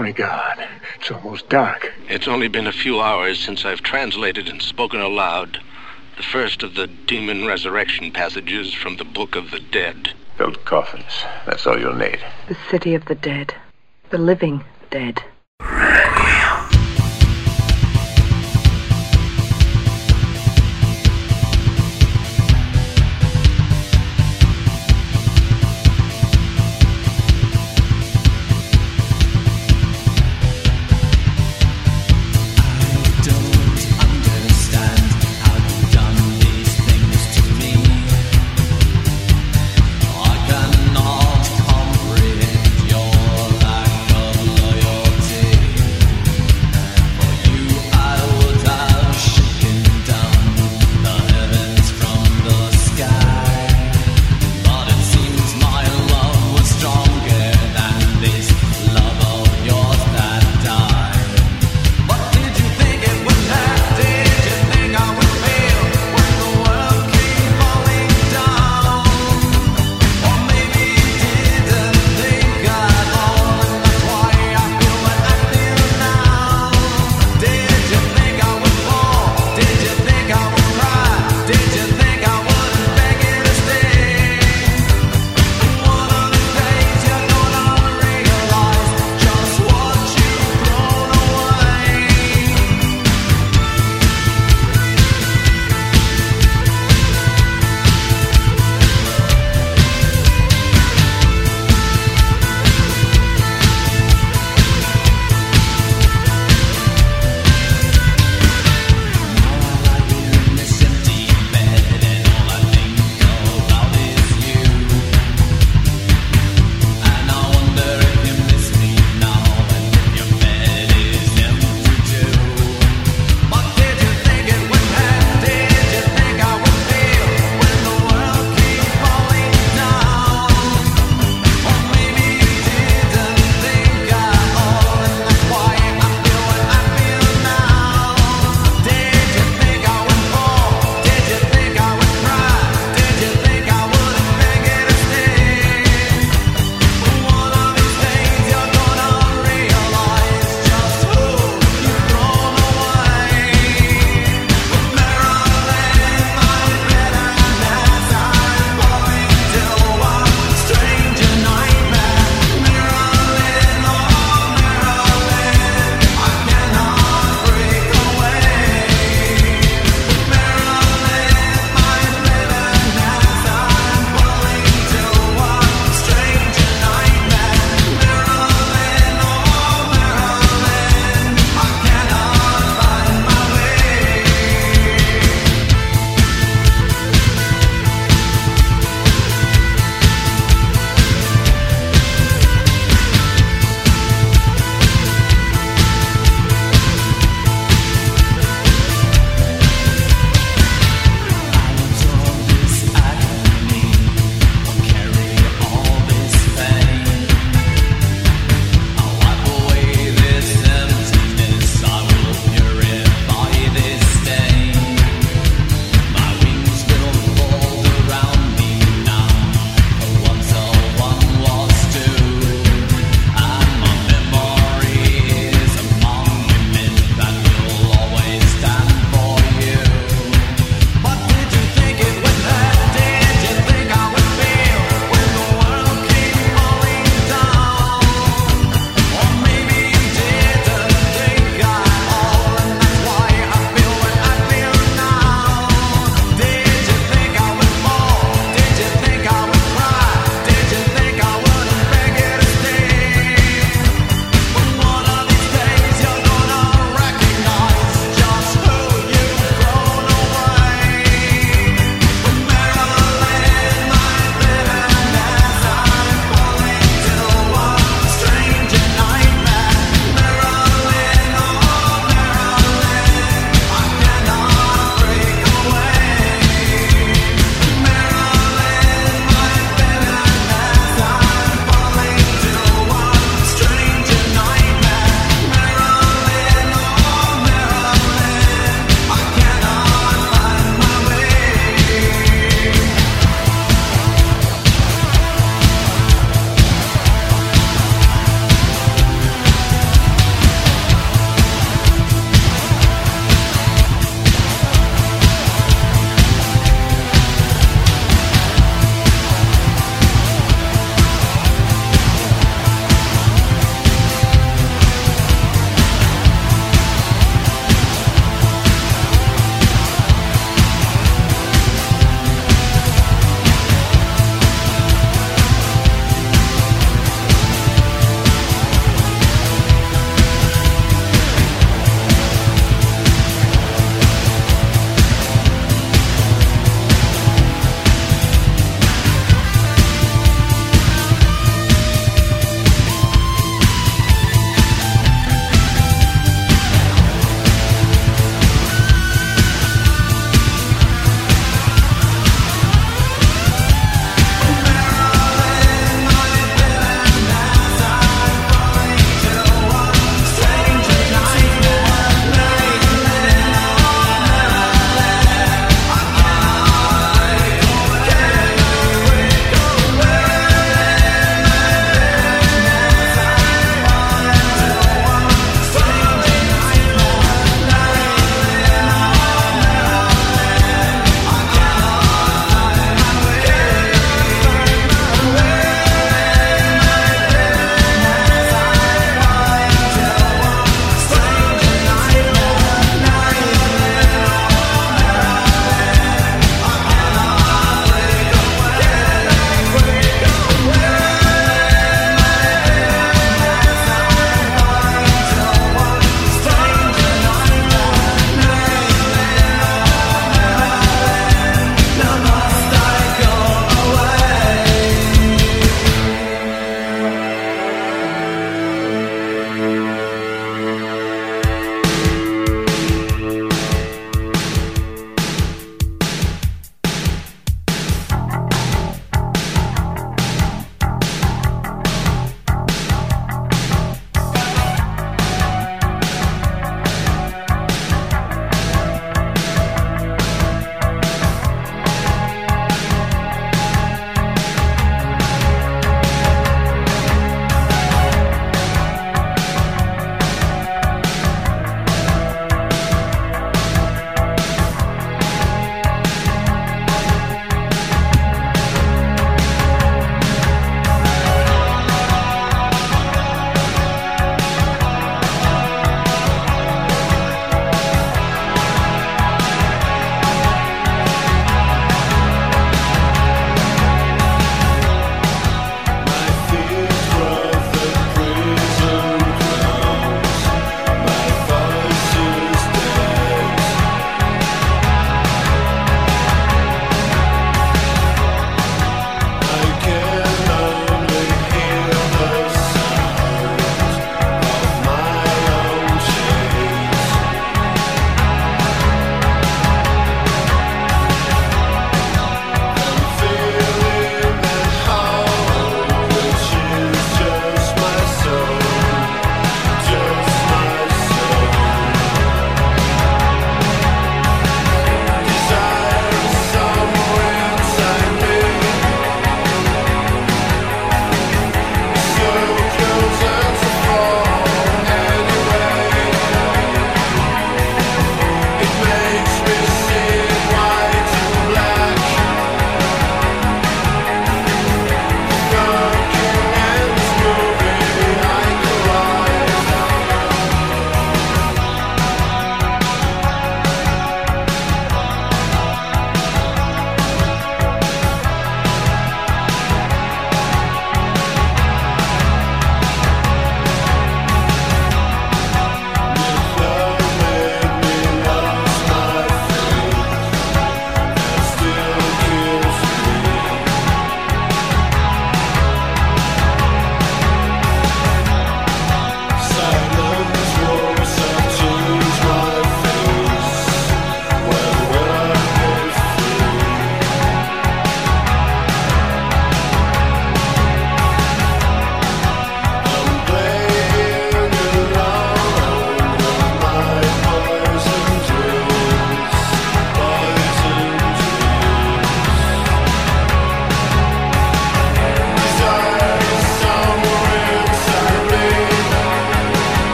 My God, it's almost dark. It's only been a few hours since I've translated and spoken aloud the first of the demon resurrection passages from the Book of the Dead. Build coffins. That's all you'll need. The city of the dead. The living dead. Cannot comprehend your lack of loyalty.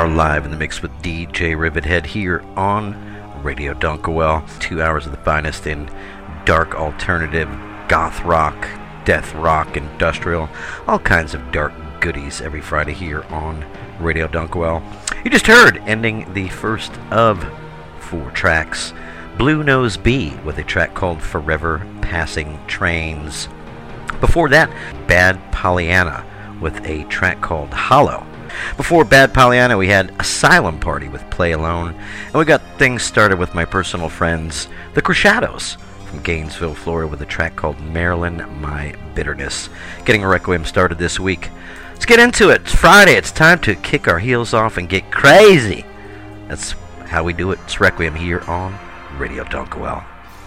live in the mix with DJ Rivethead here on Radio Dunkerwell. 2 hours of the finest in dark alternative, goth rock, death rock, industrial, all kinds of dark goodies every Friday here on Radio Dunkerwell. You just heard, ending the first of 4 tracks, Blue Nose B with a track called Forever Passing Trains. Before that, Bad Pollyanna with a track called Hollow. Before Bad Pollyanna, we had Asylum Party with Play Alone, and we got things started with my personal friends, the Creshadows, from Gainesville, Florida, with a track called Marilyn, My Bitterness. Getting Requiem started this week. Let's get into it. It's Friday. It's time to kick our heels off and get crazy. That's how we do it. It's Requiem here on Radio Dunkerwell.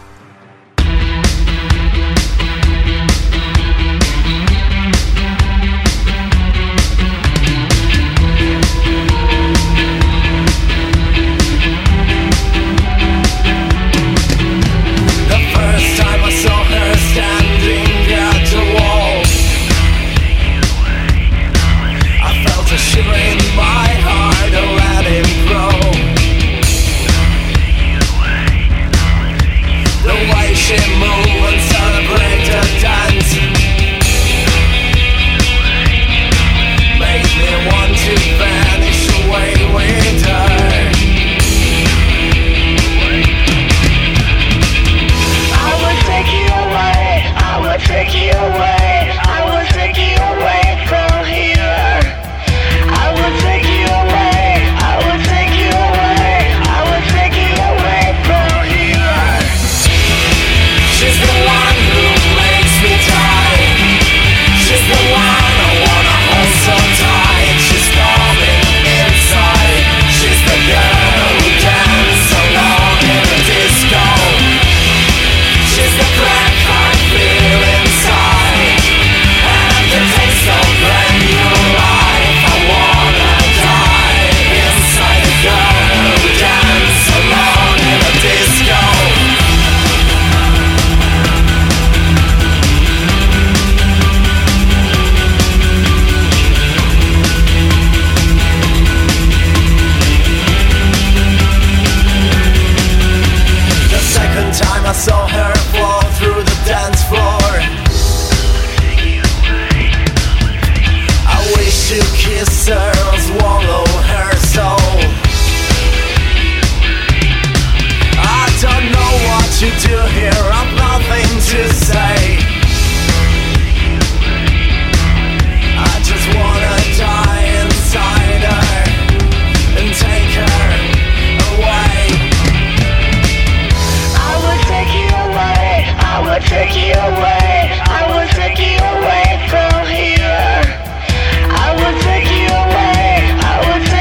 Shiver in my heart, oh, let it grow. The way she move and celebrate the dance made me want to vanish away with her. I would take you away, I would take you away, I would take you away from here. I would take you away, I would take you away, I would take you away from here. She's the one who makes me die. She's the one I wanna hold so tight. She's storming inside. She's the girl who dances alone in a disco. She's the crack I feel inside, and the taste of brand new life. I wanna die inside a girl who dances alone in a disco. The second time I saw her fall through the dance floor, I wish to kiss her or swallow her soul. I don't know what to do here, I've nothing to say. I just wanna die inside her and take her away. I would take you away, I would take you away, I would take you away from here. I would take you away, I would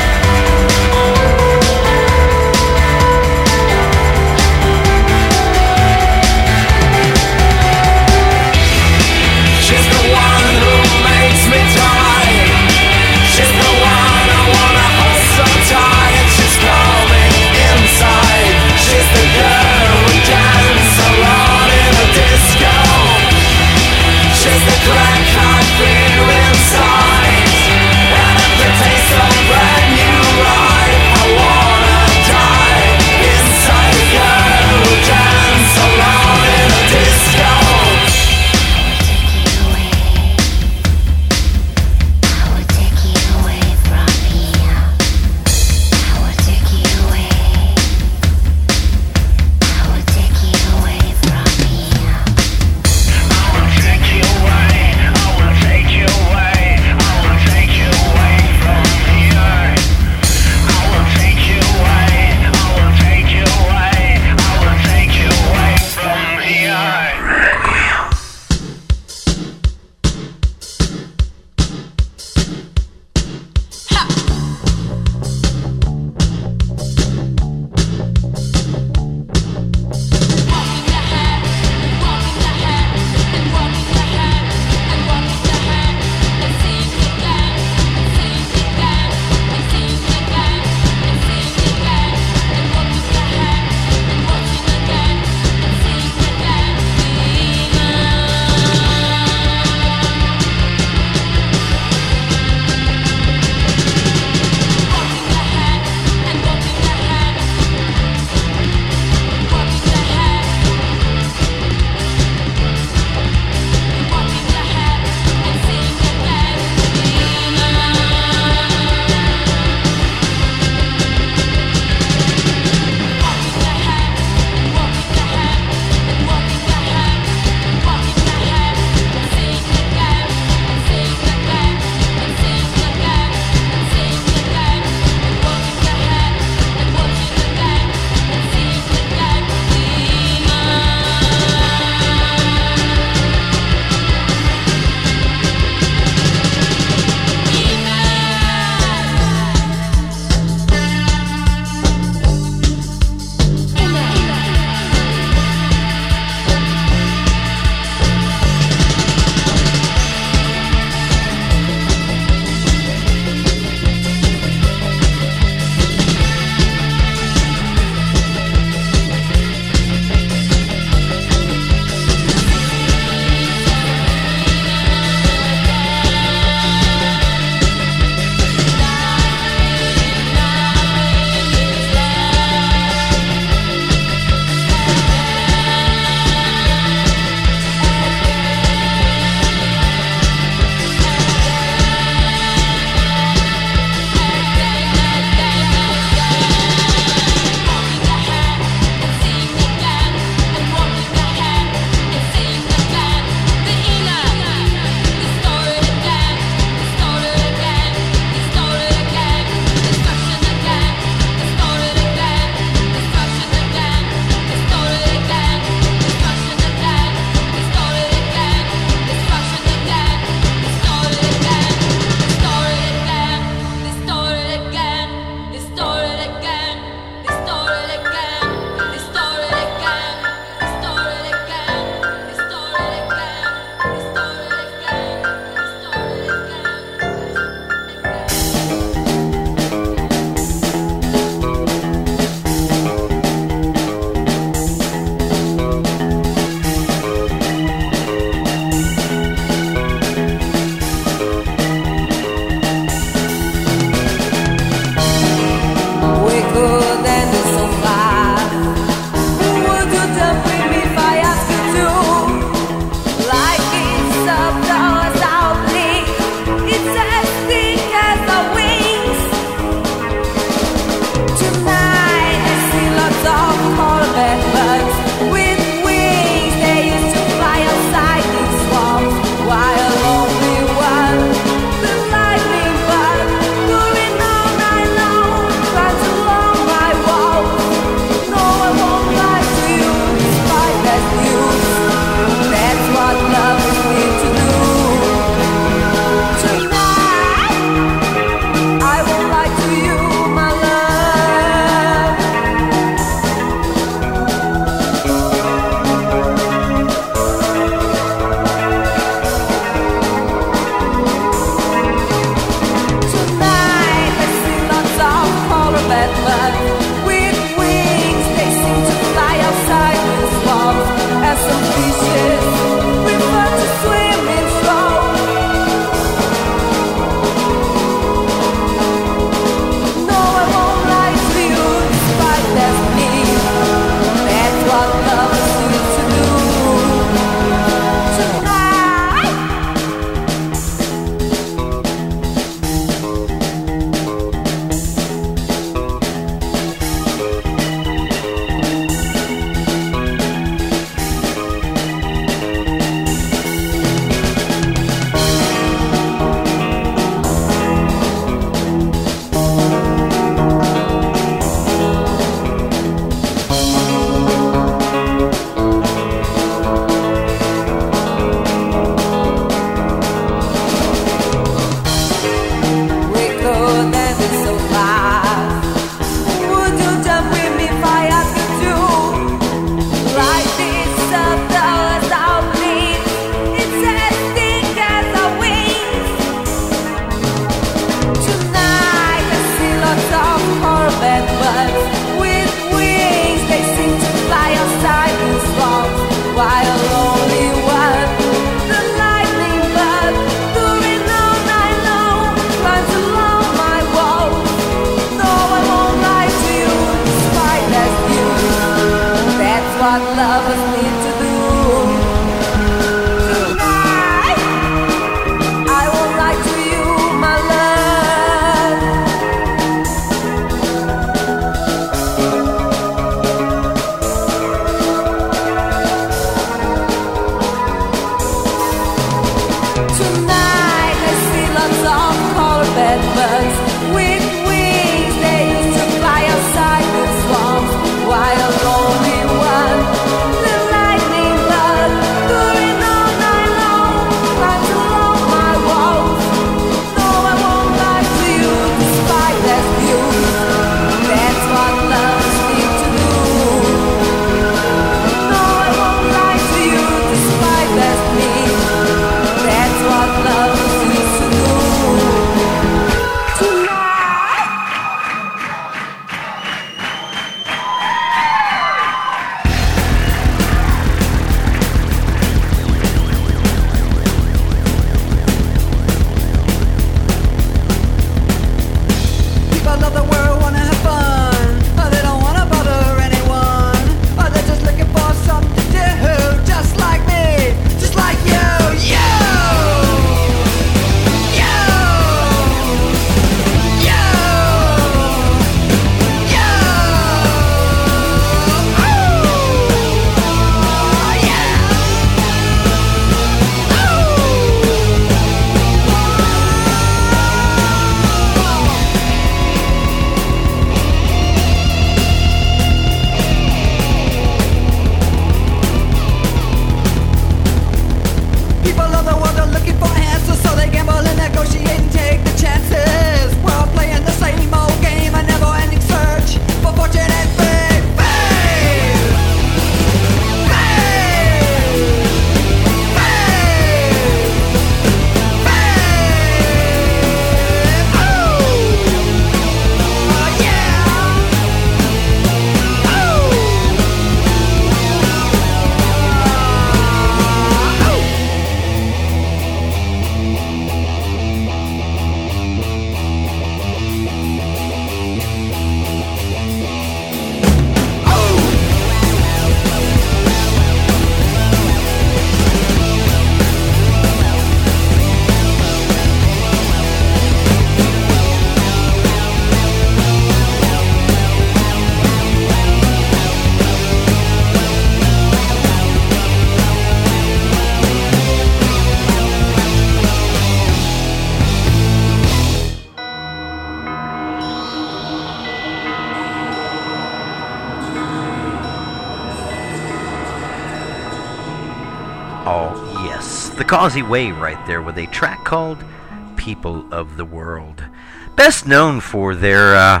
The Causey Way right there with a track called People of the World. Best known for their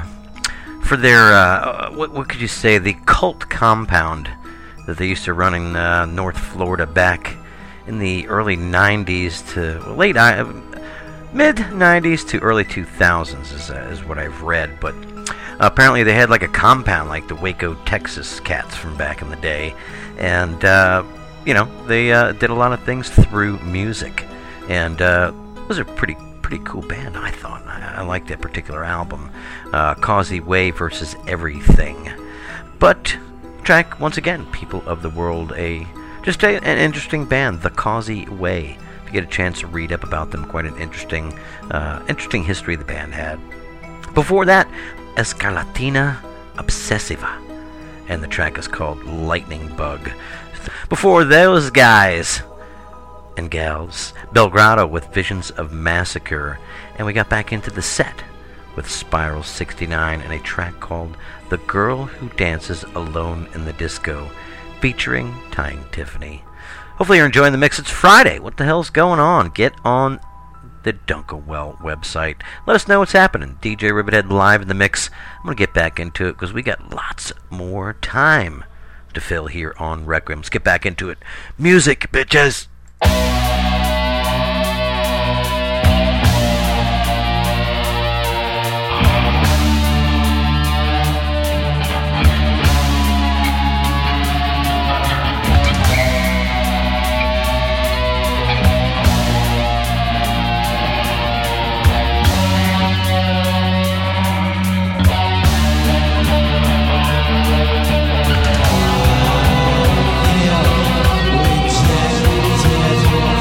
what could you say, the cult compound that they used to run in North Florida back in the early 90s to mid 90s to early 2000s is what I've read. But apparently they had like a compound like the Waco, Texas Cats from back in the day, and they did a lot of things through music, and it was a pretty cool band, I thought. I liked that particular album, Causey Way versus Everything. But track, once again, People of the World, an interesting band, The Causey Way. If you get a chance to read up about them, quite an interesting history the band had. Before that, Escarlatina Obsessiva, and the track is called Lightning Bug. Before those guys and gals, Belgrado with Visions of Massacre, and we got back into the set with Spiral 69 and a track called The Girl Who Dances Alone in the Disco, featuring Tying Tiffany. Hopefully you're enjoying the mix. It's Friday. What the hell's going on? Get on the Dunkelwell website. Let us know what's happening. DJ Rivethead live in the mix. I'm going to get back into it because we got lots more time to fill here on Requiem. Let's get back into it. Music, bitches! Yeah, we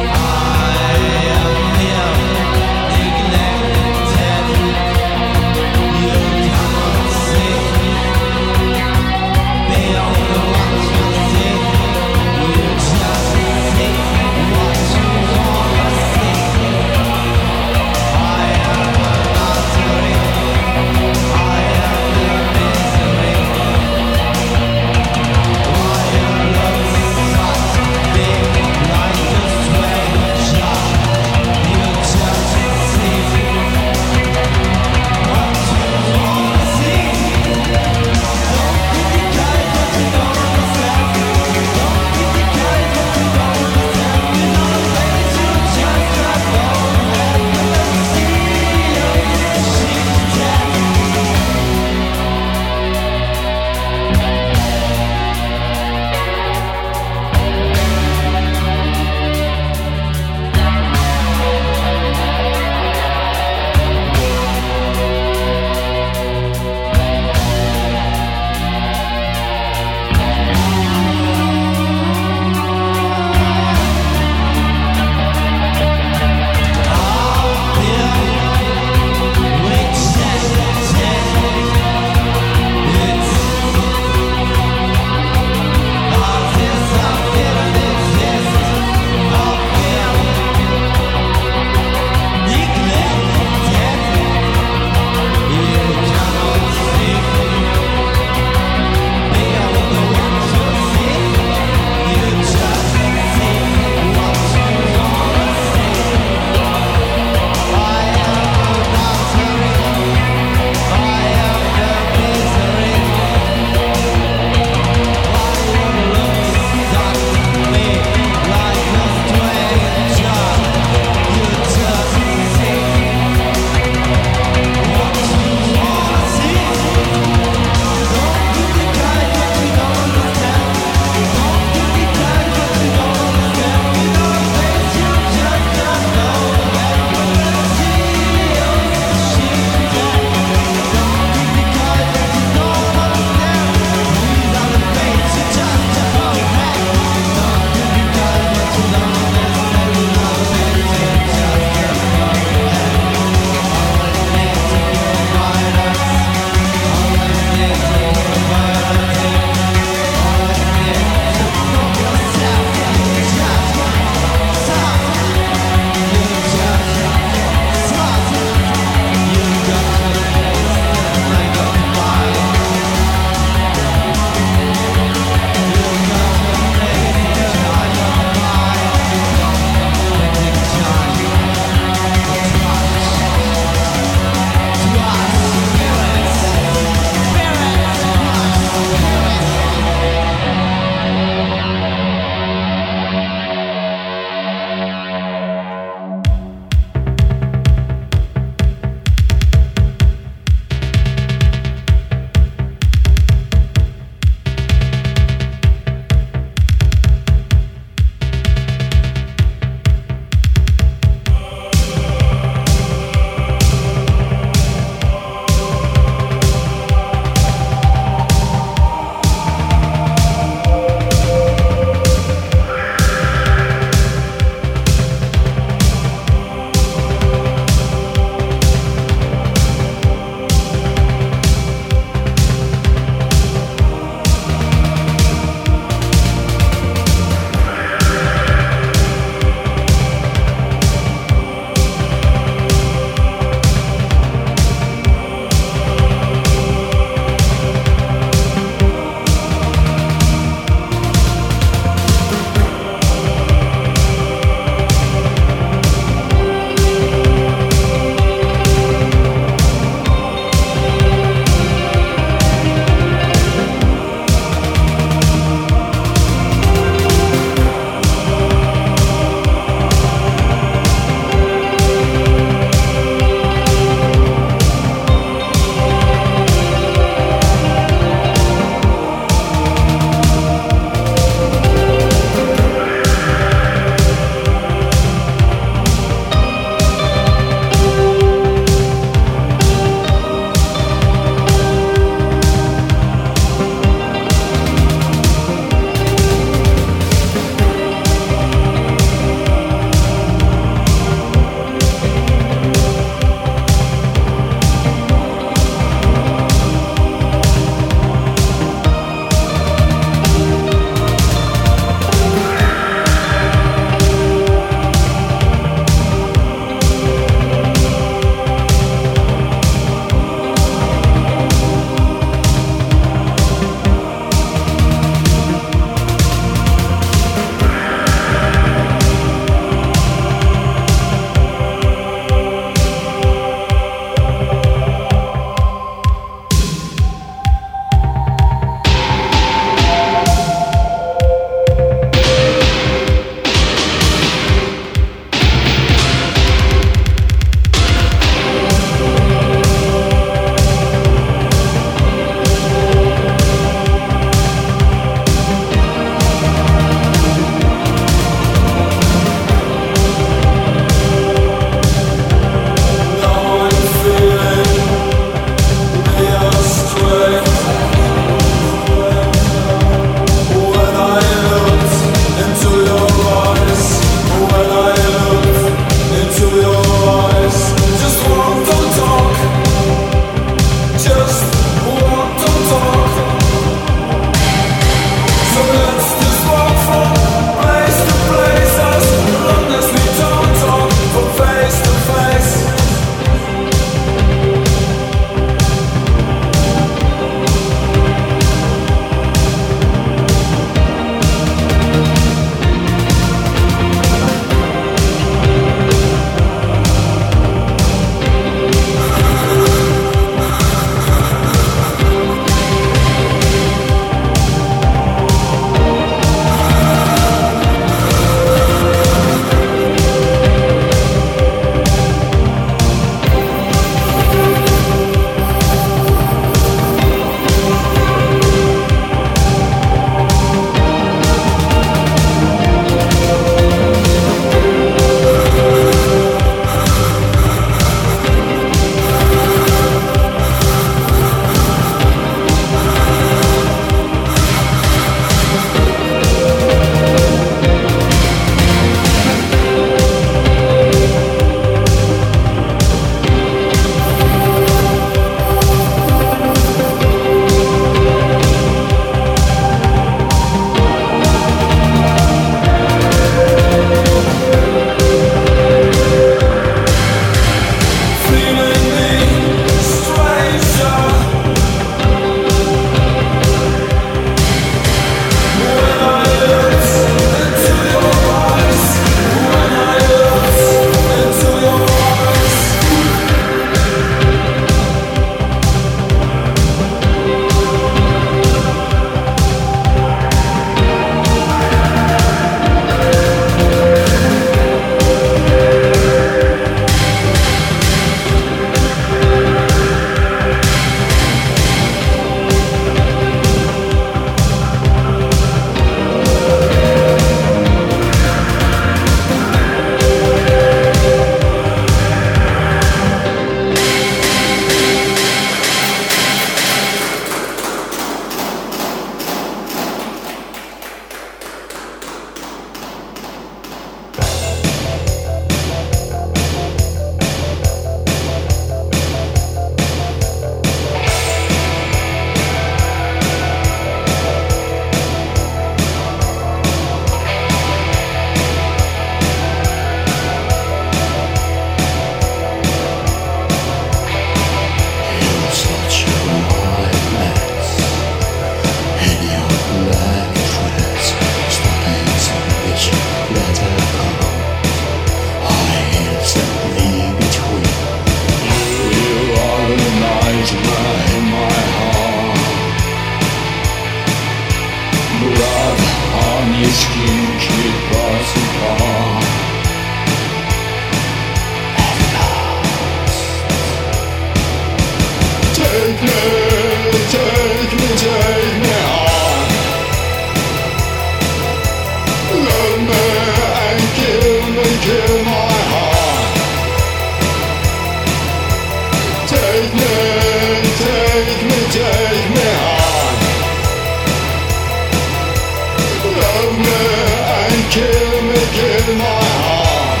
kill my heart.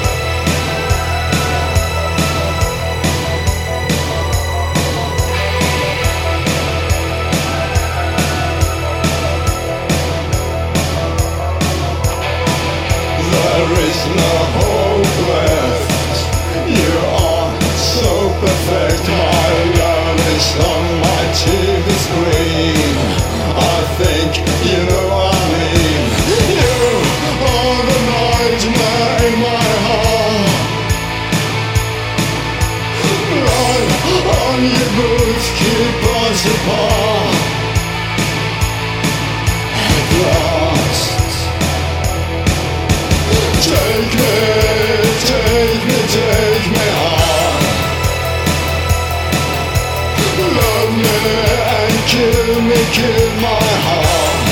There is no hope left. You are so perfect. My love is on my TV screen. I think you know what I mean. You are the nightmare in my heart. Run on your boots, keep us apart. At last. Take me home. Love me and kill my heart.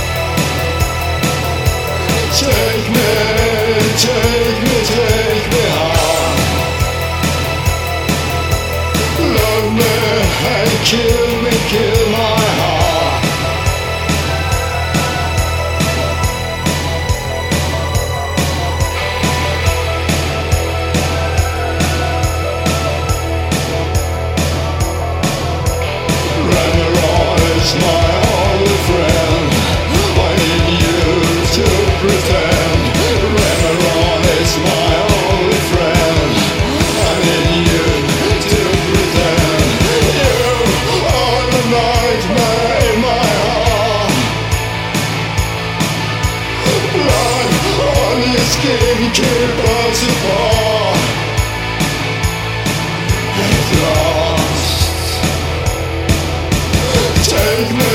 Take me home. Love me and kill my heart. My only friend, I need you to pretend. Remeron is my only friend, I need you to pretend. You are the nightmare in my heart. Blood on your skin, keep us apart. At last. Take me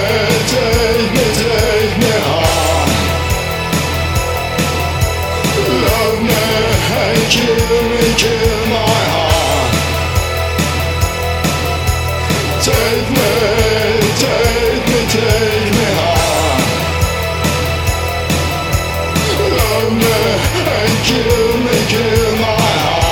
home. Love me and kill my heart. Take me home. Love me and kill my heart.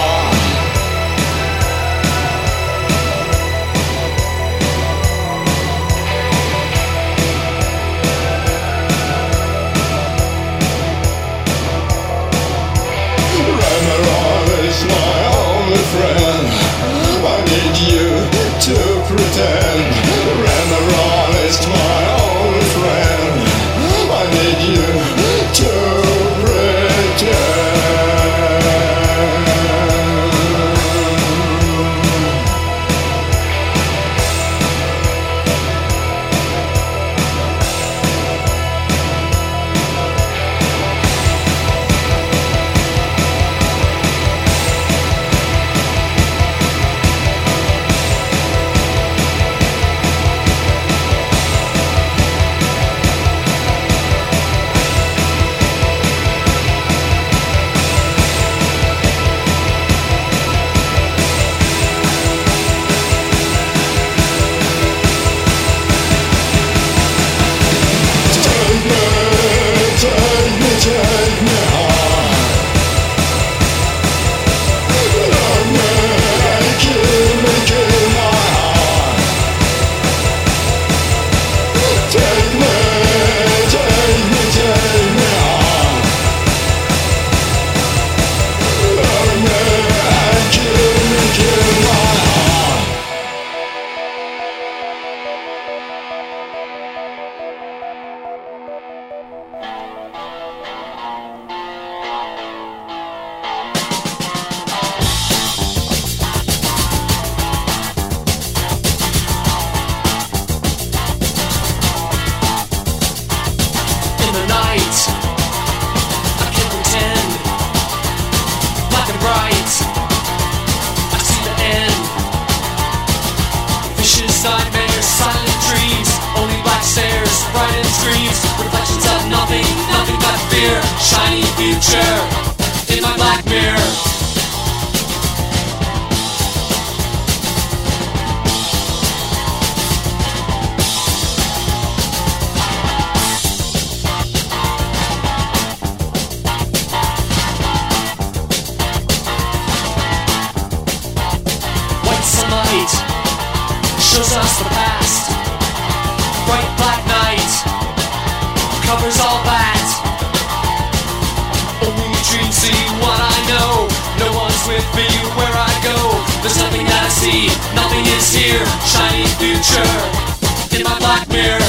My only friend, I need you to pretend. Remeron is my only friend, I need you to pretend. Take me home. Love me and kill my heart. Take me home. Love me and kill my heart. Nightmares, silent dreams, only black stairs, frightened screams, reflections of nothing but fear, shiny future in my black mirror. White sunlight shows us the past. Bright black night covers all that. is here, shiny future in my black mirror.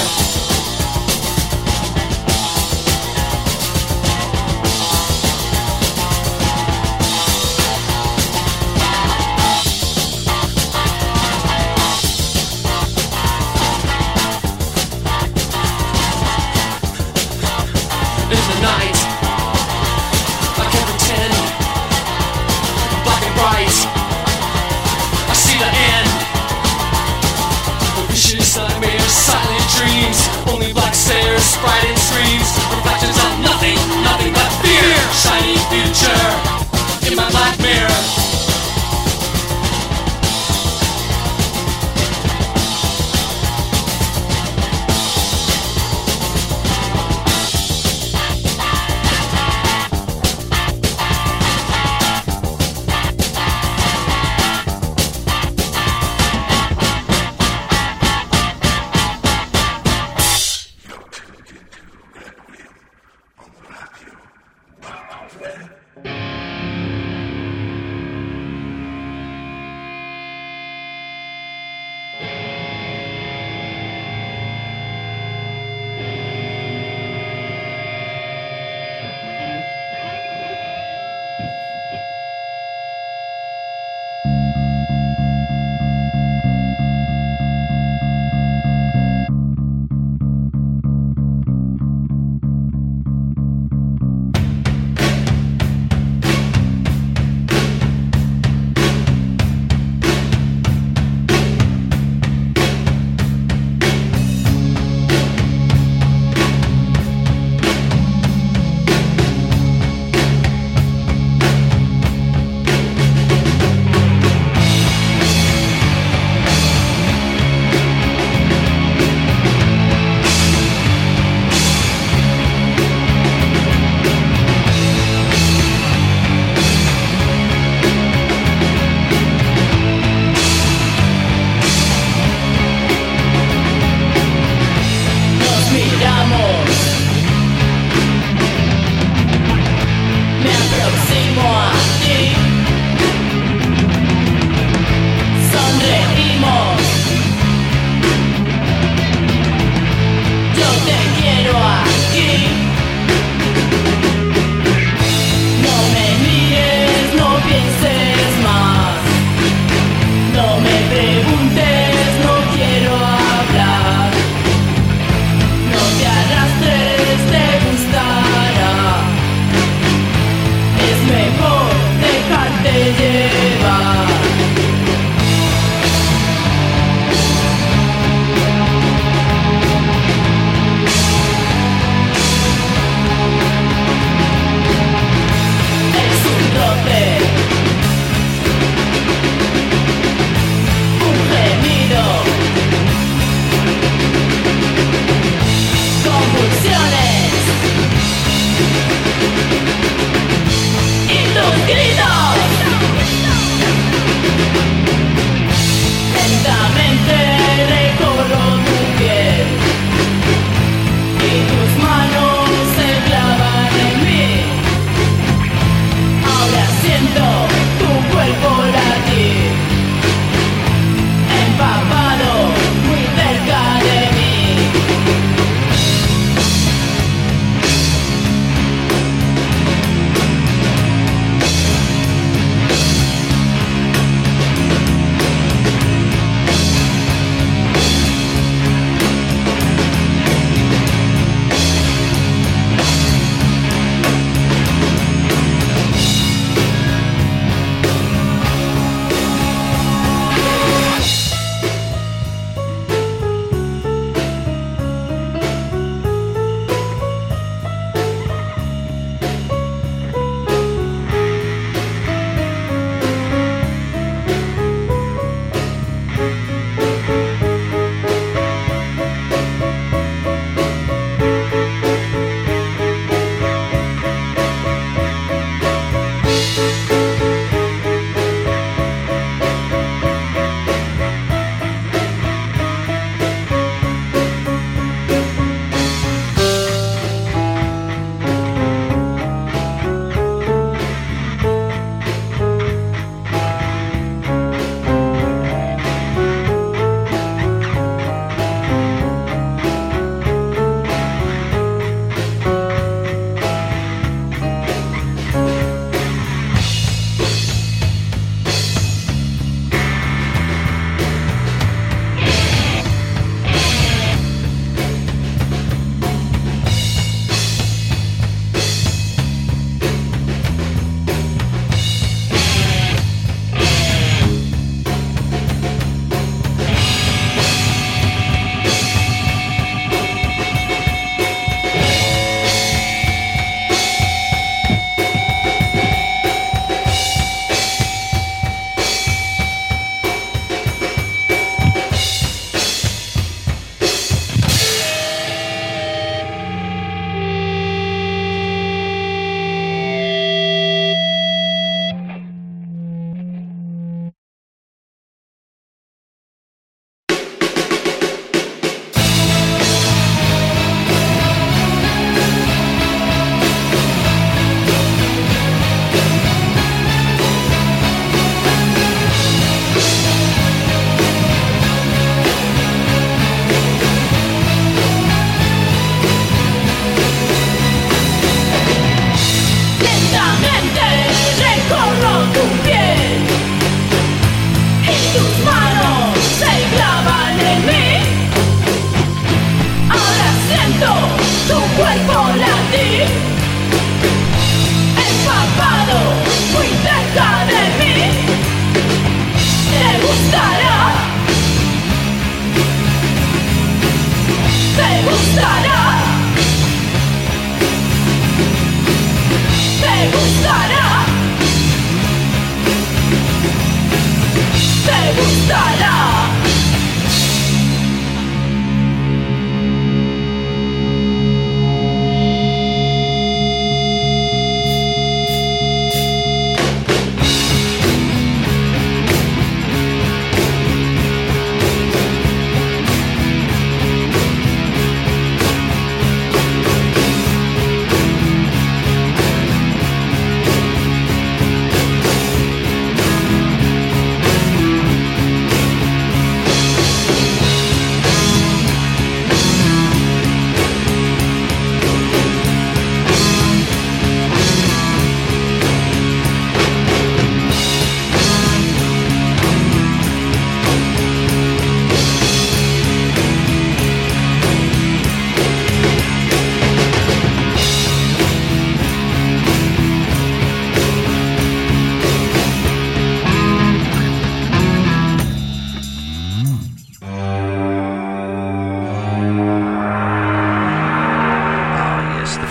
In the night, I can pretend, black and bright, I see the end. The vicious nightmares, silent dreams, only black stairs, bright and screams, reflections of nothing, nothing but fear. Shiny future in my black mirror.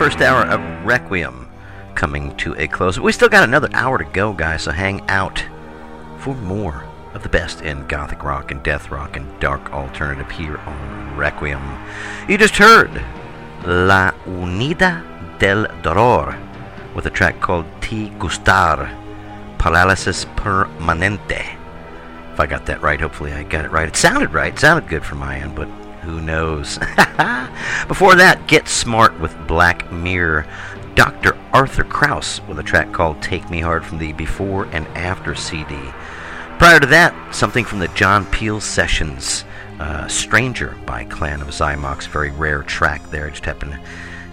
first hour of Requiem coming to a close. We still got another hour to go, guys, so hang out for more of the best in gothic rock and death rock and dark alternative here on Requiem. You just heard La Unida del Dolor with a track called Ti Gustar Parálisis Permanente. If I got that right, hopefully I got it right. It sounded right, it sounded good from my end, but who knows? Before that, Get Smart with Black Mirror. Dr. Arthur Krauss with a track called Take Me Hard from the Before and After CD. Prior to that, something from the John Peel Sessions, Stranger by Clan of Zymox. Very rare track there. I just happen to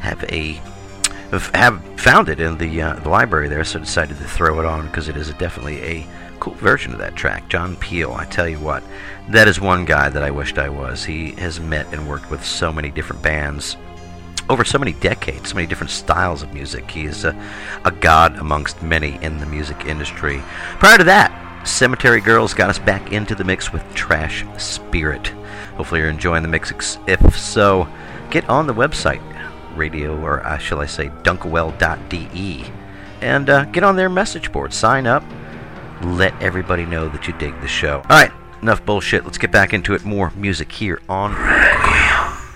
have found it in the library there, so decided to throw it on because it is definitely a cool version of that track. John Peel, I tell you what, that is one guy that I wished I was. He has met and worked with so many different bands over so many decades, so many different styles of music. He is a god amongst many in the music industry. Prior to that, Cemetery Girls got us back into the mix with Trash Spirit. Hopefully you're enjoying the mix. If so, get on the website, radio, or shall I say, dunkawell.de, and get on their message board. Sign up. Let everybody know that you dig the show. All right, enough bullshit. Let's get back into it. More music here on Requiem.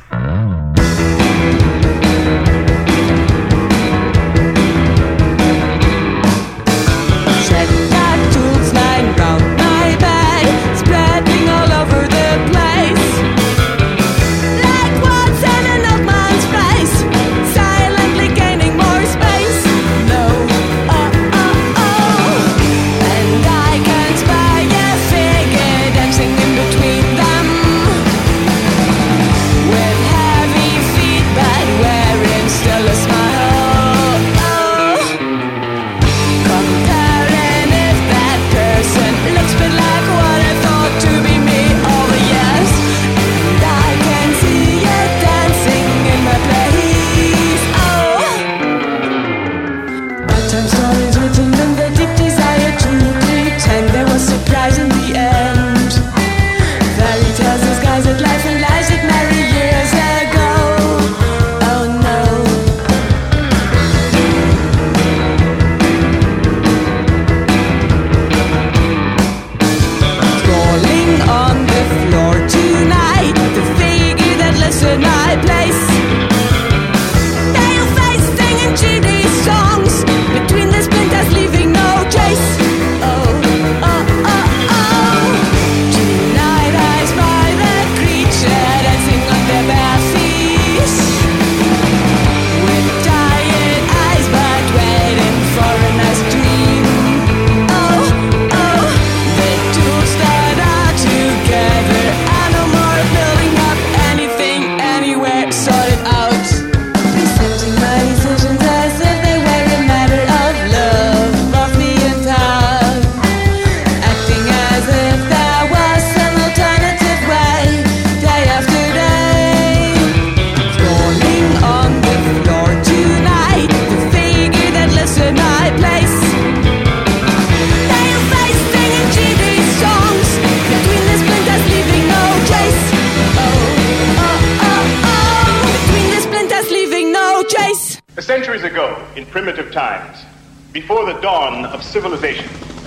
Centuries ago, in primitive times, before the dawn of civilization,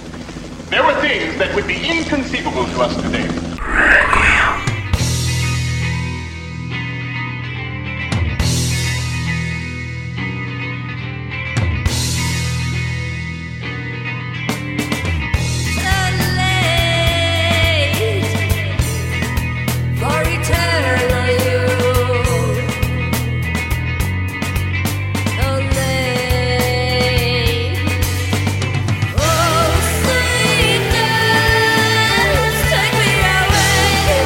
there were things that would be inconceivable to us today. Take me away.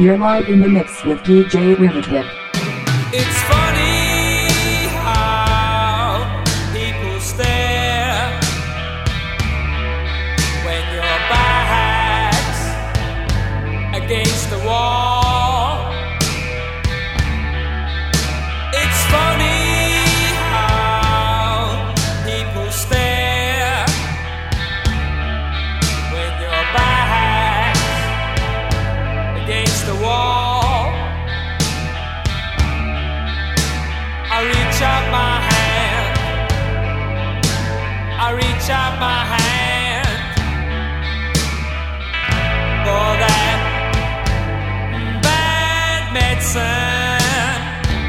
You're live in the mix with DJ Rivethead. It's funny how people stare when your back's against the wall. It's funny how people stare when your back's against the wall. I reach out my hand, I reach out my hand for that bad medicine.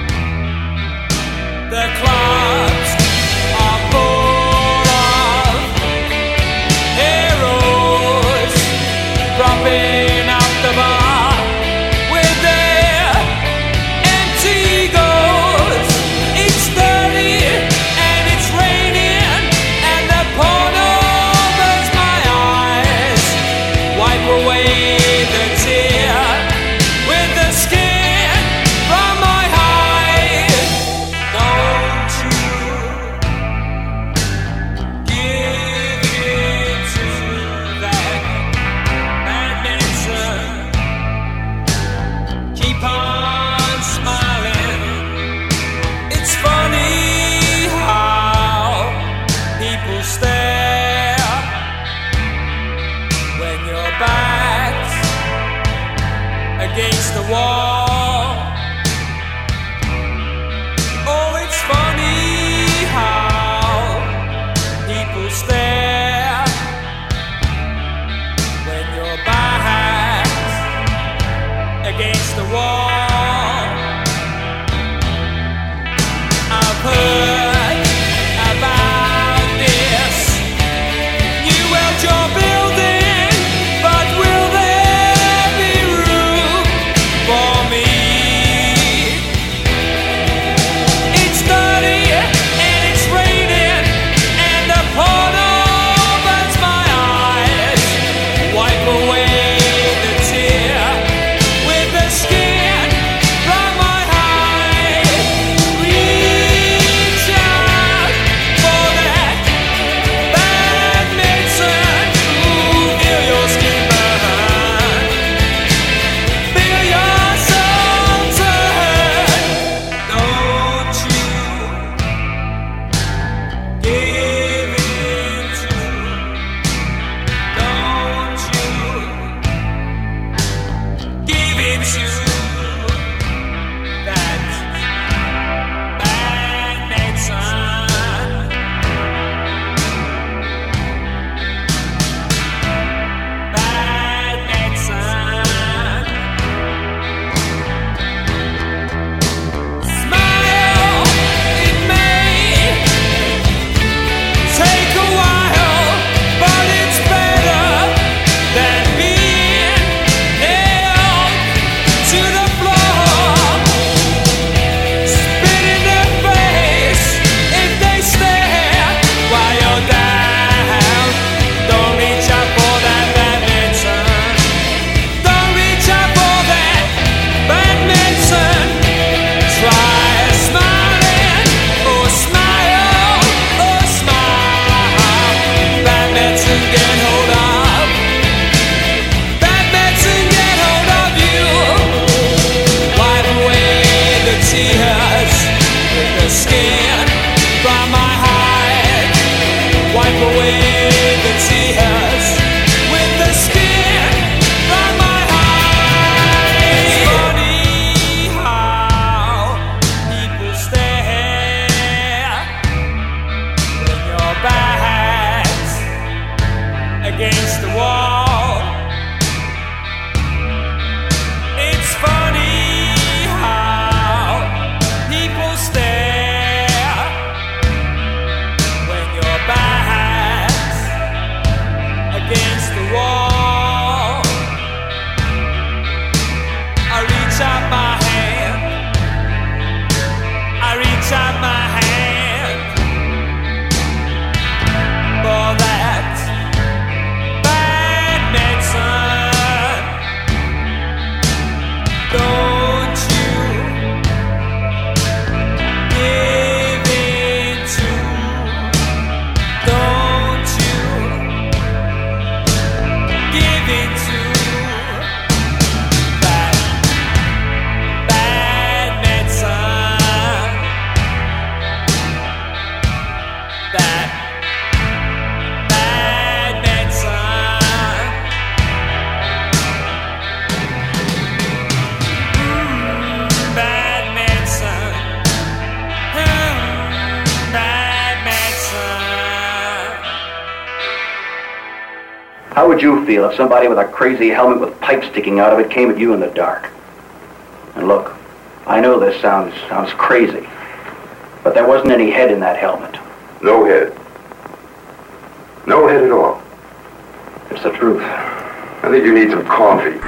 The clubs are full of heroes dropping out the bar with their empty goals. It's 30 and it's raining and the porno burns my eyes. Wipe away the tear with the skin from my hide. Don't you give in to that bad medicine. Keep on smiling. It's funny how people stare when your back's against the wall. Oh, it's funny how people stare when your back's against the wall. How would you feel if somebody with a crazy helmet with pipes sticking out of it came at you in the dark? And look, I know this sounds crazy, but there wasn't any head in that helmet. No head. No head at all. It's the truth. I think you need some coffee.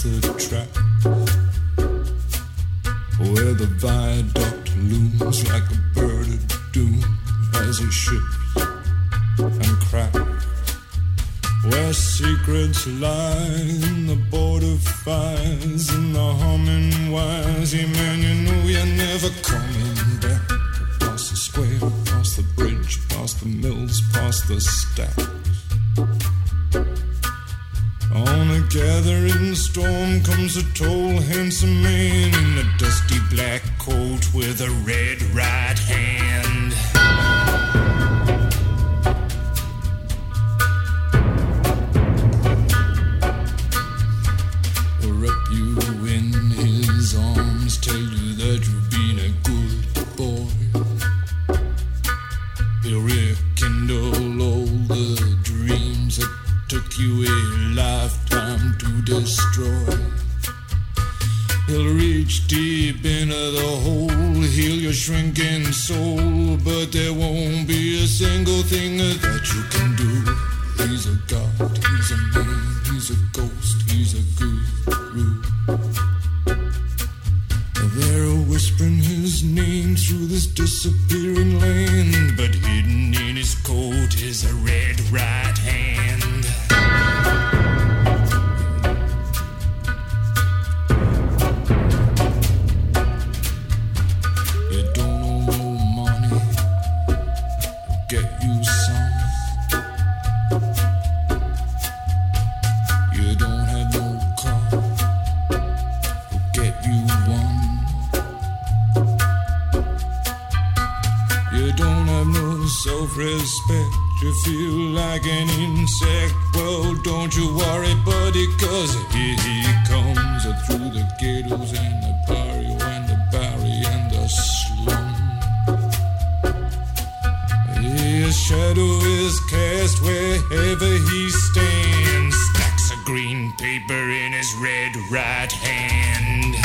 past the track, where the viaduct looms like a bird of doom as it ships and cracks, where secrets lie in the border fires and the humming wires. Yeah, man, you know you're never coming back. Past the square, past the bridge, past the mills, past the stacks. On a gathering storm comes a tall, handsome man in a dusty black coat with a red right hand. He'll wrap you in his arms, tell you that you've been a good boy. He'll rekindle all the dreams that took you a lifetime to destroy. He'll reach deep into the hole, heal your shrinking soul, but there won't be a single thing that you can do. He's a god, he's a man, he's a ghost, he's a guru. They're whispering his name through this disappearing land, but hidden in his coat is a red right hand. Self-respect, you feel like an insect. Well, don't you worry, buddy, cause here he comes through the ghettos and the barrio and the barry and the slum. His shadow is cast wherever he stands, stacks of green paper in his red right hand.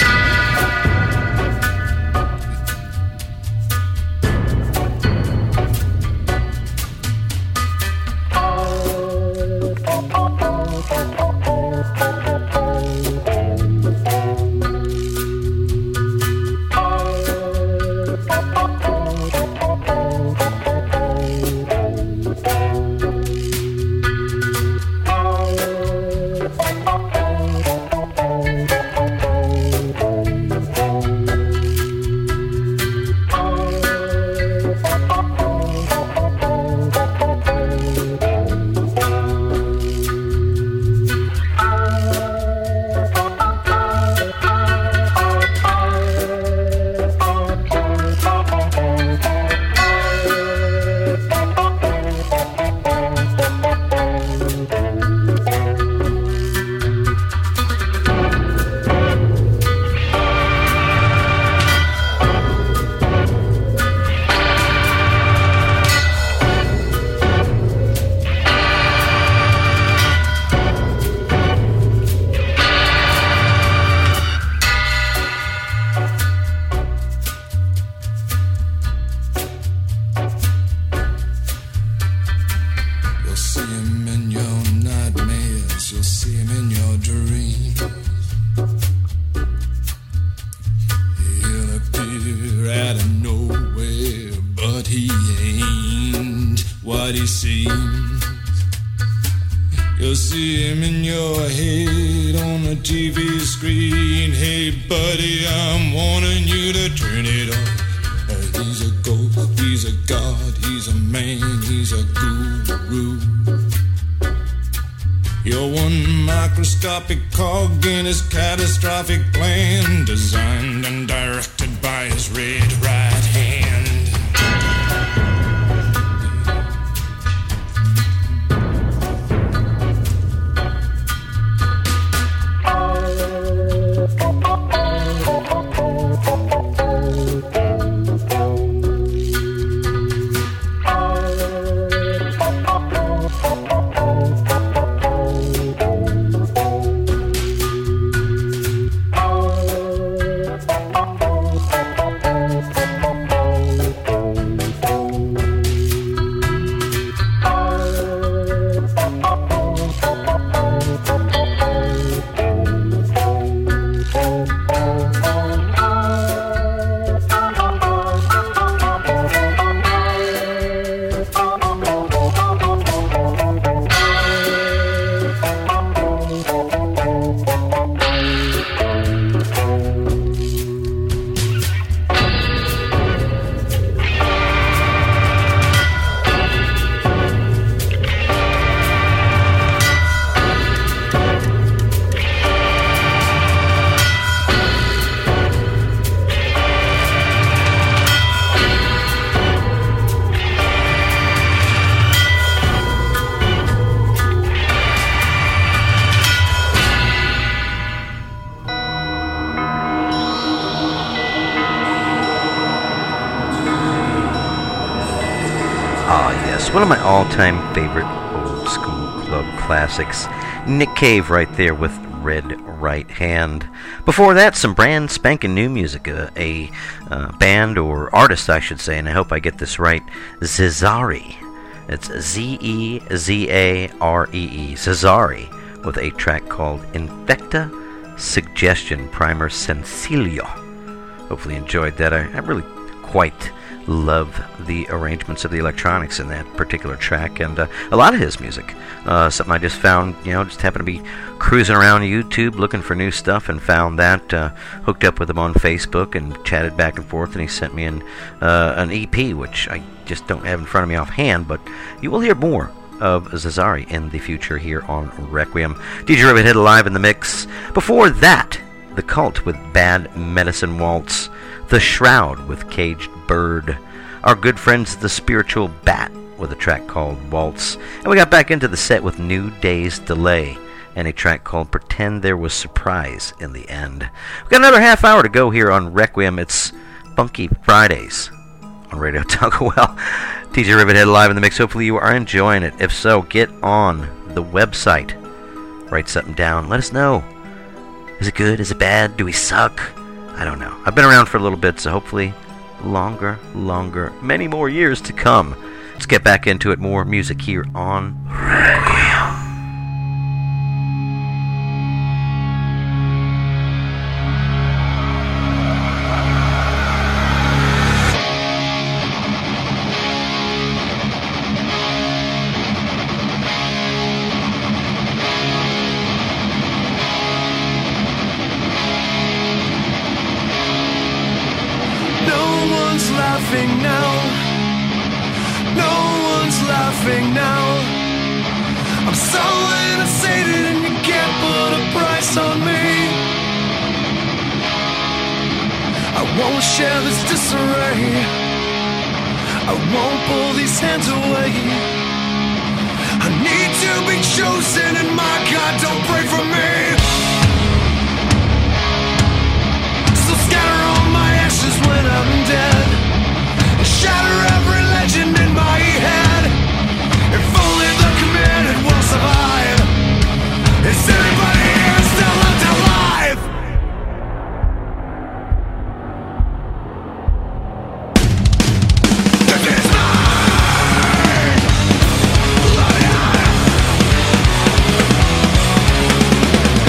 You'll see him in your head on the TV screen. Hey buddy, I'm warning you to turn it off. He's a ghost, he's a god, he's a man, he's a guru. You're one microscopic cog in his catastrophic plan, designed and directed by his red right hand. Yes, one of my all-time favorite old school club classics. Nick Cave right there with Red Right Hand. Before that, some brand spanking new music. A band, or artist I should say, and I hope I get this right, Zezaree. It's Zezaree. Zezaree, with a track called Infecta Suggestion Primer Sencillo. Hopefully you enjoyed that. I really quite love the arrangements of the electronics in that particular track, and a lot of his music. Something I just found, just happened to be cruising around YouTube looking for new stuff and found that, hooked up with him on Facebook and chatted back and forth, and he sent me an EP, which I just don't have in front of me offhand, but you will hear more of Zezaree in the future here on Requiem. DJ Rivethead live in the mix. Before that, The Cult with Bad Medicine Waltz, The Shroud with Caged Bird, our good friends The Spiritual Bat with a track called Waltz, and we got back into the set with New Day's Delay and a track called Pretend There Was Surprise in the End. We've got another half hour to go here on Requiem. It's Funky Fridays on Radio Taco Well. DJ Rivethead live in the mix. Hopefully you are enjoying it. If so, get on the website, write something down, let us know. Is it good? Is it bad? Do we suck? I don't know. I've been around for a little bit, so hopefully longer, many more years to come. Let's get back into it. More music here on Requiem. Laughing now. No one's laughing now. I'm so innocent and you can't put a price on me. I won't share this disarray. I won't pull these hands away. I need to be chosen and my God don't pray for me. So scatter all my ashes when I'm dead. Shatter every legend in my head. If only the committed will survive. Is anybody here still left alive? This is mine.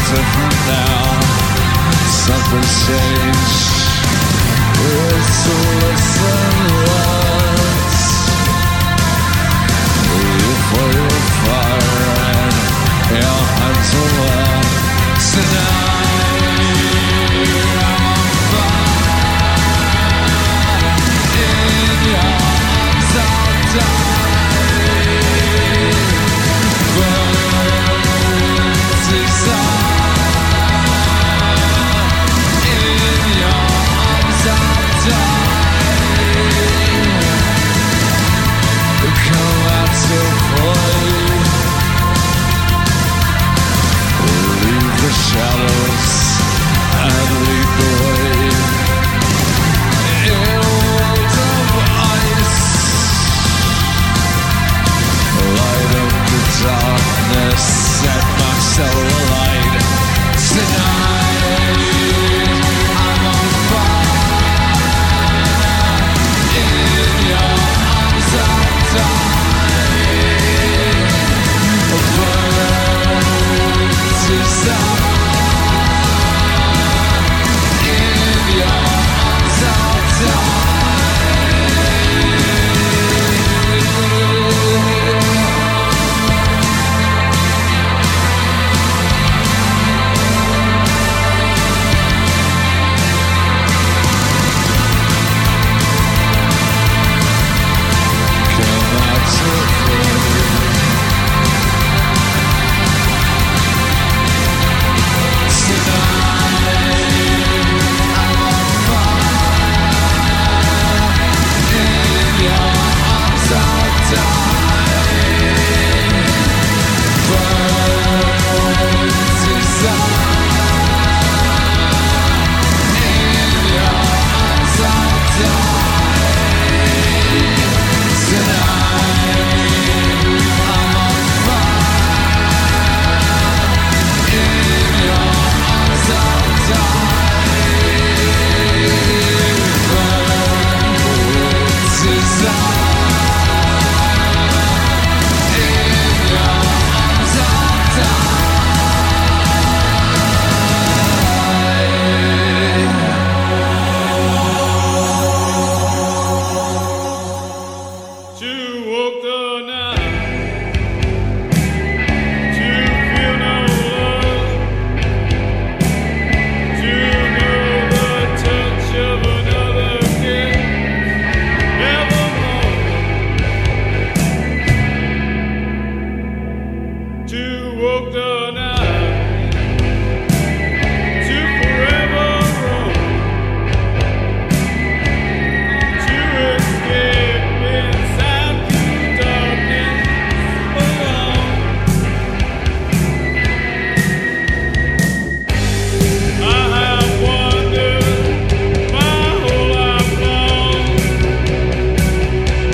different now. Something's changed. It's to listen once. You for your fire and your hands are well. Tonight I'm on fire. In your arms I'll die. Burns desire. In your arms I'll die. Come out to play. Leave the shadows and lead the way. In worlds of ice, light up the darkness, set my soul alight. Tonight I'm on fire. In your arms I'll die. Burns desire. In your arms I'll die. Come out to play.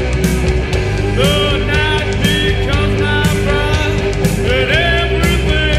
The night becomes my bride, and everything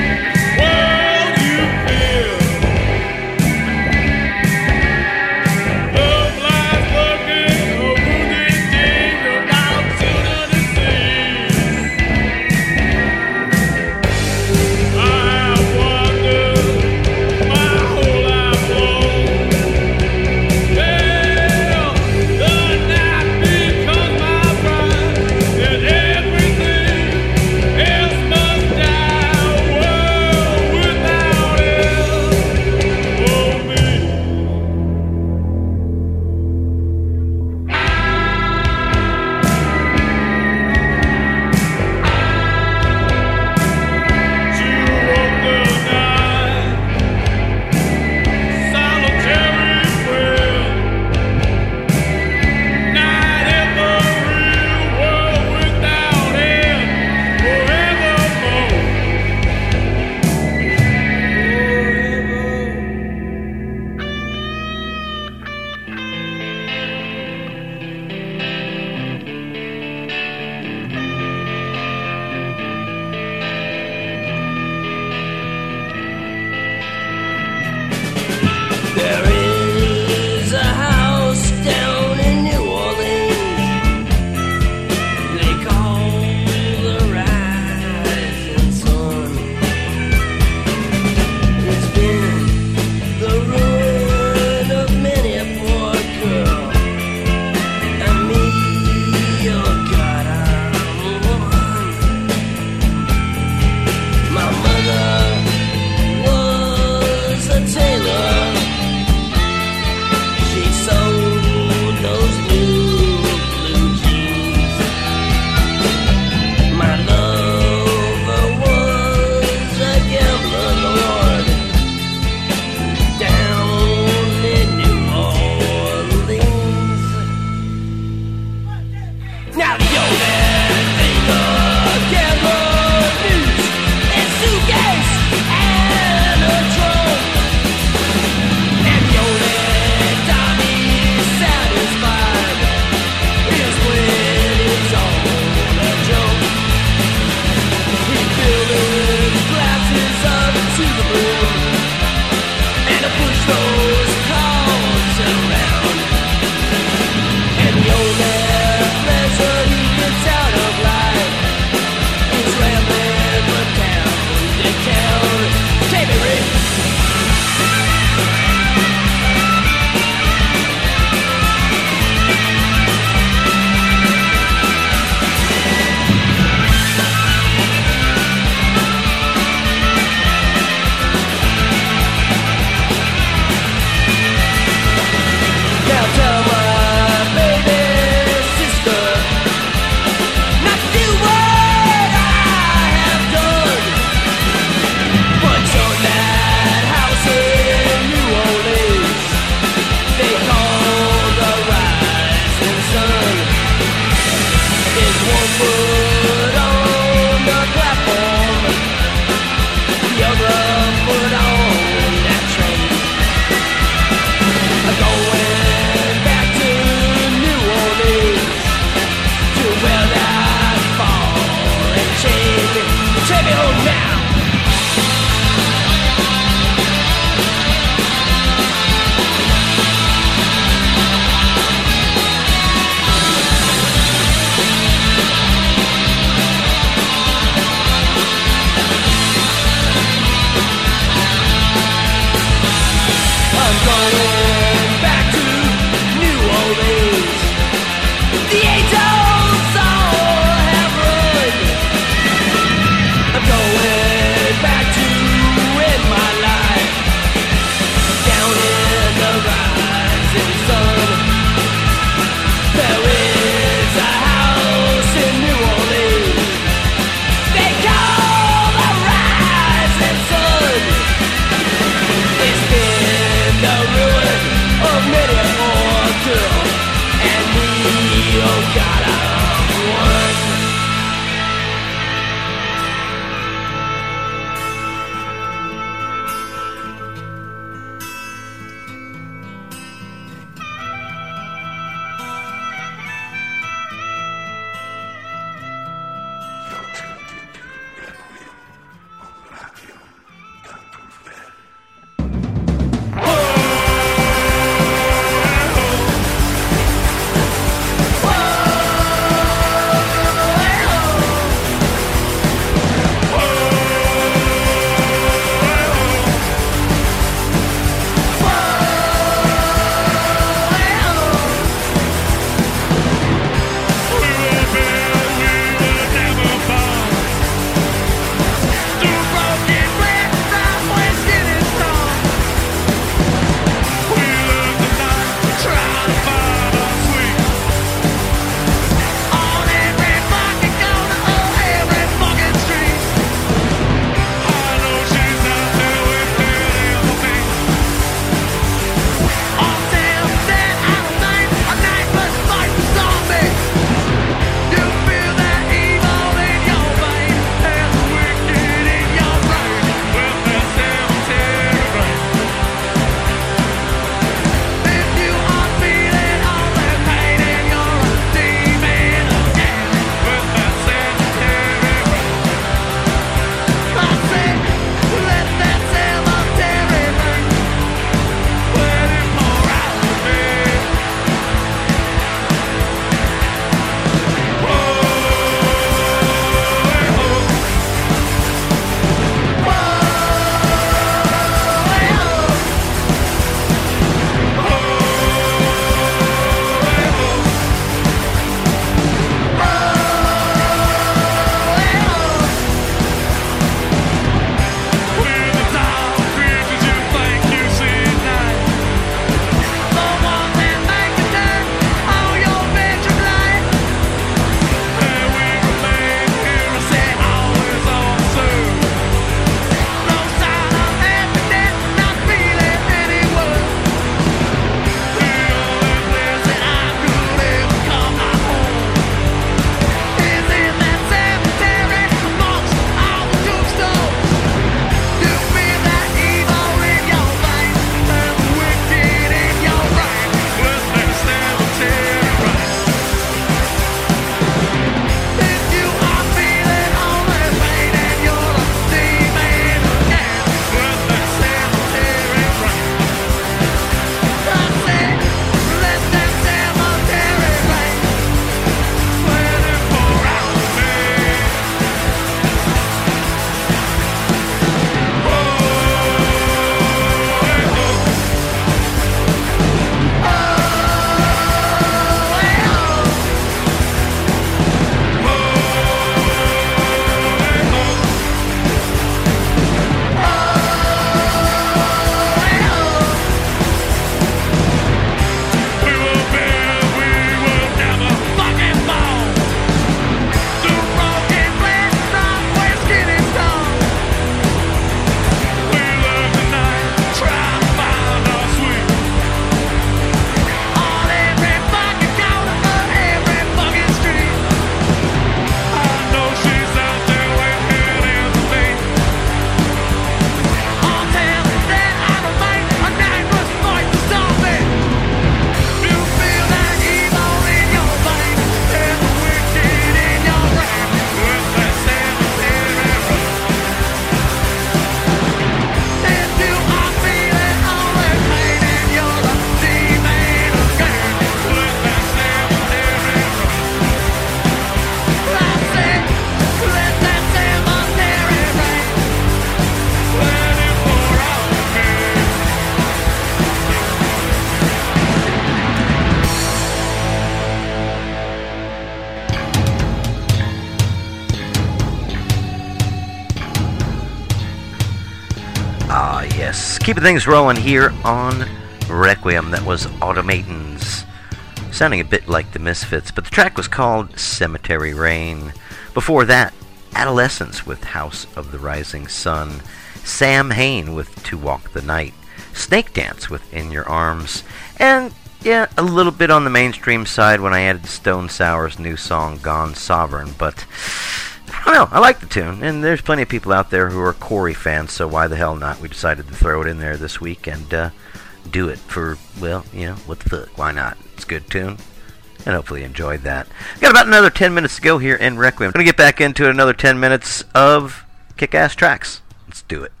Ah, yes. Keeping things rolling here on Requiem. That was Automatons. Sounding a bit like the Misfits, but the track was called Cemetery Rain. Before that, Adolescence with House of the Rising Sun. Sam Hain with To Walk the Night. Snake Dance with In Your Arms. And, yeah, a little bit on the mainstream side when I added Stone Sour's new song, Gone Sovereign, but I don't know, I like the tune, and there's plenty of people out there who are Corey fans, so why the hell not? We decided to throw it in there this week and do it for, well, you know, what the fuck, why not? It's a good tune, and hopefully you enjoyed that. Got about another 10 minutes to go here in Requiem. I'm going to get back into another 10 minutes of kick-ass tracks. Let's do it.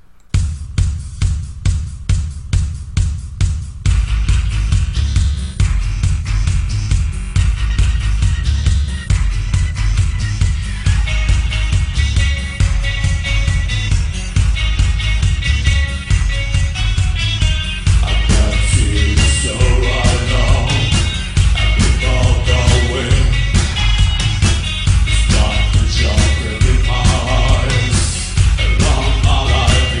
Jump in my eyes, along all I've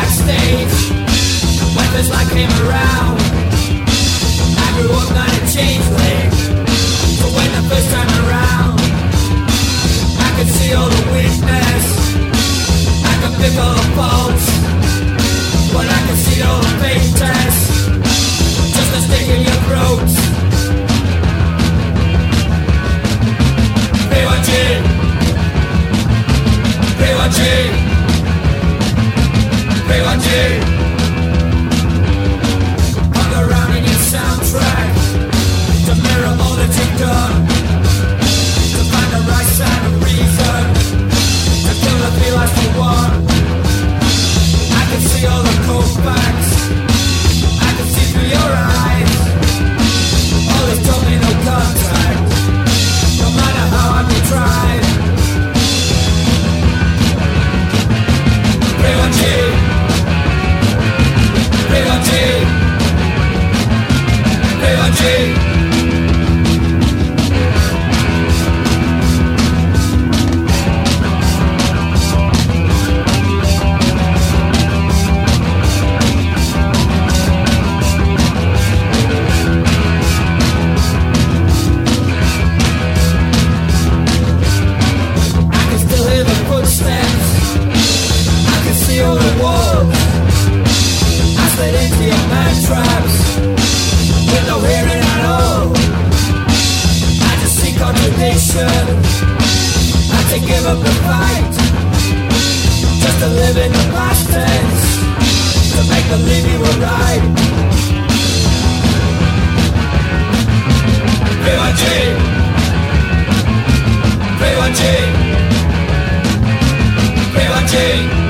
backstage when this light came around. I grew up not a changeling, but when the first time around, I could see all the weakness, I could pick all the faults, but I could see all the fake tests, just a stick in your throat. B1G, B1G, B1G. Hung around in your soundtrack to mirror all that you've done, to find the right side of reason, to kill the feelings for one. I can see all the cold facts, I can see through your eyes. All this told me no contact, no matter how hard you tried. B1G, B1G, B1G. All the walls I slid into your man traps with no hearing at all. I just see contradiction. I had to give up the fight just to live in the past tense, to make believe you were right. B1G, B1G, B1G.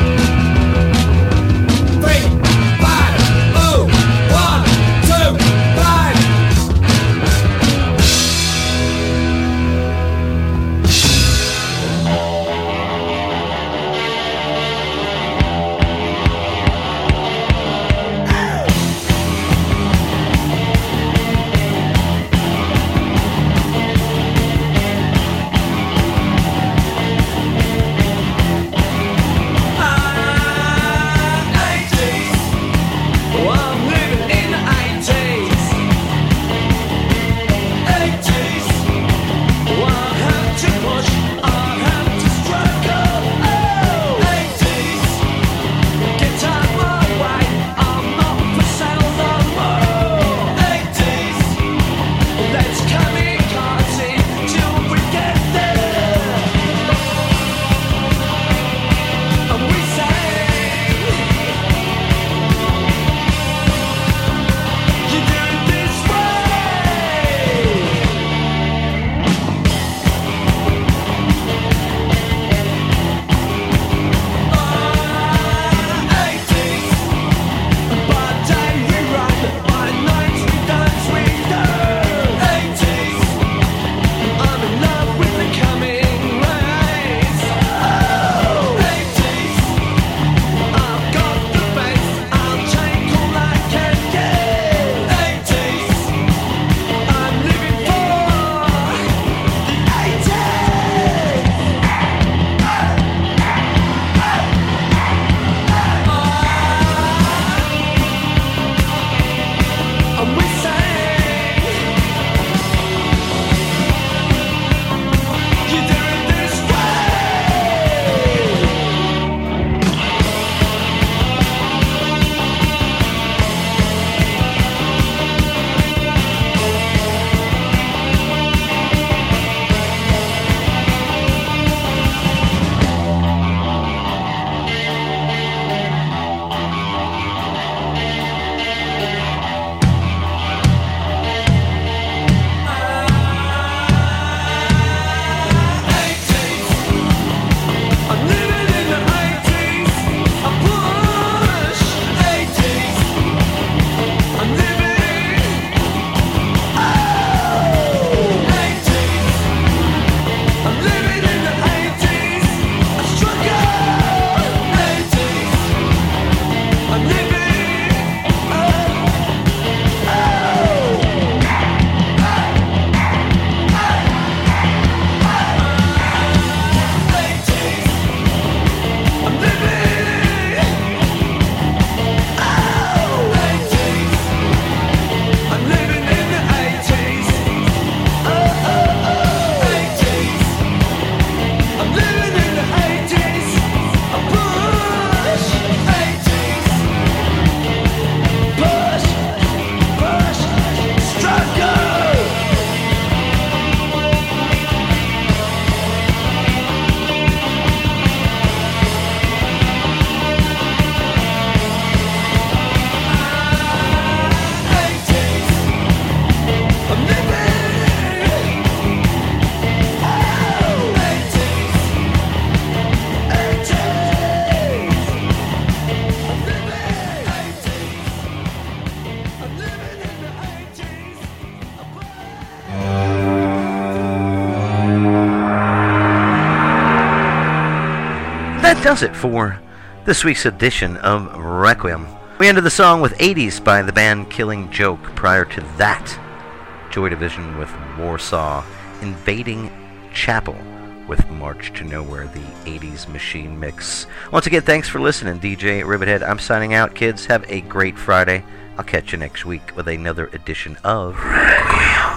that does it for this week's edition of Requiem. We ended the song with 80s by the band Killing Joke. Prior to that, Joy Division with Warsaw, Invading Chapel with March to Nowhere, the 80s machine mix. Once again, thanks for listening. DJ Rivethead, I'm signing out. Kids, have a great Friday. I'll catch you next week with another edition of Requiem.